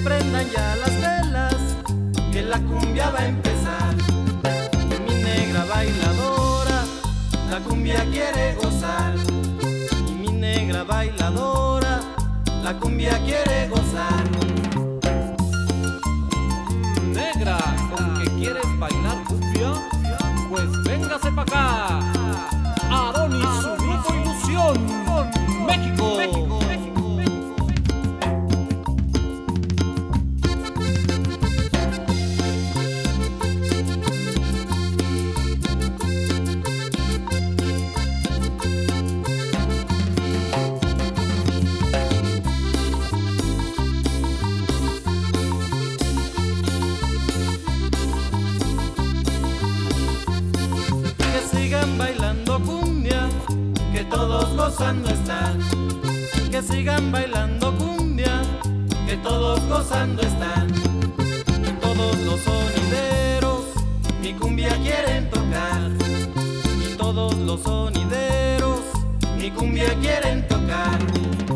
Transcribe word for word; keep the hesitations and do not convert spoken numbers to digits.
prendan ya las velas, que la cumbia va a empezar. Y mi negra bailadora, la cumbia quiere gozar. Y mi negra bailadora, la cumbia quiere gozar. Negra, ¿con que quieres bailar cumbia? Pues véngase pa' acá. Adonis, su grupo Ilusión, México. México. Sigan bailando cumbia, que todos gozando están. Que sigan bailando cumbia, que todos gozando están. Y todos los sonideros mi cumbia quieren tocar. Y todos los sonideros mi cumbia quieren tocar.